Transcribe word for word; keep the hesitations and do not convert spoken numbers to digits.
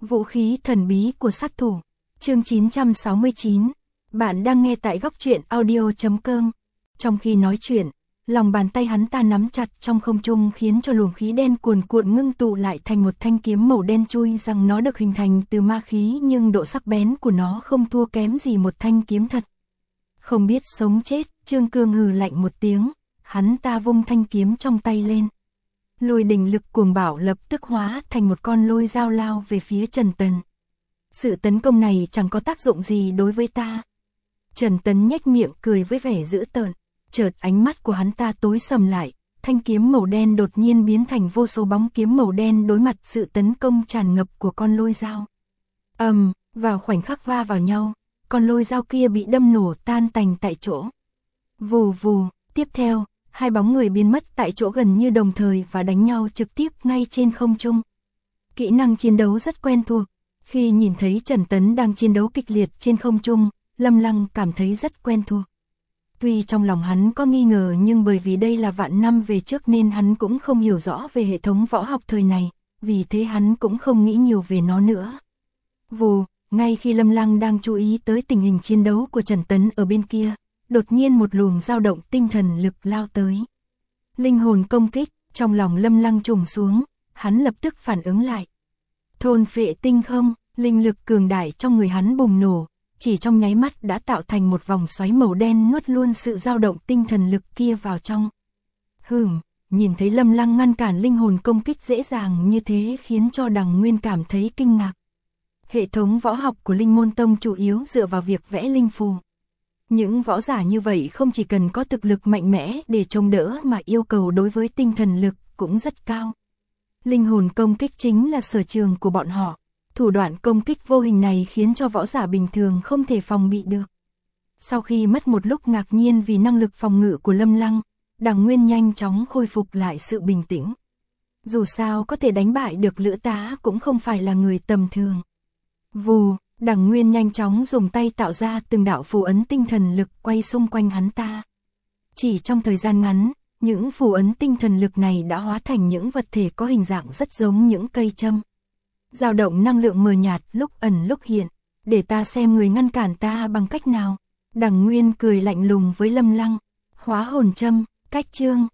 Vũ khí thần bí của sát thủ. Chương chín trăm sáu mươi chín. Bạn đang nghe tại góc truyện audio chấm com. Trong khi nói chuyện, lòng bàn tay hắn ta nắm chặt trong không trung khiến cho luồng khí đen cuồn cuộn ngưng tụ lại thành một thanh kiếm màu đen chui rằng nó được hình thành từ ma khí nhưng độ sắc bén của nó không thua kém gì một thanh kiếm thật. Không biết sống chết, Trương Cương hừ lạnh một tiếng, hắn ta vung thanh kiếm trong tay lên. Lôi đình lực cuồng bạo lập tức hóa thành một con lôi dao lao về phía Trần Tấn. Sự tấn công này chẳng có tác dụng gì đối với ta. Trần Tấn nhếch miệng cười với vẻ dữ tợn, chợt ánh mắt của hắn ta tối sầm lại, thanh kiếm màu đen đột nhiên biến thành vô số bóng kiếm màu đen đối mặt sự tấn công tràn ngập của con lôi dao. Ầm, um, vào khoảnh khắc va vào nhau, con lôi dao kia bị đâm nổ tan tành tại chỗ. Vù vù, tiếp theo, hai bóng người biến mất tại chỗ gần như đồng thời và đánh nhau trực tiếp ngay trên không trung. Kỹ năng chiến đấu rất quen thuộc. Khi nhìn thấy Trần Tấn đang chiến đấu kịch liệt trên không trung, Lâm Lăng cảm thấy rất quen thuộc. Tuy trong lòng hắn có nghi ngờ nhưng bởi vì đây là vạn năm về trước nên hắn cũng không hiểu rõ về hệ thống võ học thời này, vì thế hắn cũng không nghĩ nhiều về nó nữa. Vù, ngay khi Lâm Lăng đang chú ý tới tình hình chiến đấu của Trần Tấn ở bên kia, đột nhiên một luồng dao động tinh thần lực lao tới. Linh hồn công kích, trong lòng Lâm Lăng trùng xuống, hắn lập tức phản ứng lại. Thôn phệ tinh không, linh lực cường đại trong người hắn bùng nổ, chỉ trong nháy mắt đã tạo thành một vòng xoáy màu đen nuốt luôn sự dao động tinh thần lực kia vào trong. Hừm, nhìn thấy Lâm Lăng ngăn cản linh hồn công kích dễ dàng như thế khiến cho Đằng Nguyên cảm thấy kinh ngạc. Hệ thống võ học của Linh Môn Tông chủ yếu dựa vào việc vẽ linh phù. Những võ giả như vậy không chỉ cần có thực lực mạnh mẽ để chống đỡ mà yêu cầu đối với tinh thần lực cũng rất cao. Linh hồn công kích chính là sở trường của bọn họ. Thủ đoạn công kích vô hình này khiến cho võ giả bình thường không thể phòng bị được. Sau khi mất một lúc ngạc nhiên vì năng lực phòng ngự của Lâm Lăng, Đằng Nguyên nhanh chóng khôi phục lại sự bình tĩnh. Dù sao có thể đánh bại được Lữ Tá cũng không phải là người tầm thường. Vù, Đằng Nguyên nhanh chóng dùng tay tạo ra từng đạo phù ấn tinh thần lực quay xung quanh hắn ta. Chỉ trong thời gian ngắn, những phù ấn tinh thần lực này đã hóa thành những vật thể có hình dạng rất giống những cây châm. Dao động năng lượng mờ nhạt lúc ẩn lúc hiện, để ta xem người ngăn cản ta bằng cách nào. Đằng Nguyên cười lạnh lùng với Lâm Lăng. Hóa hồn châm, cách chương,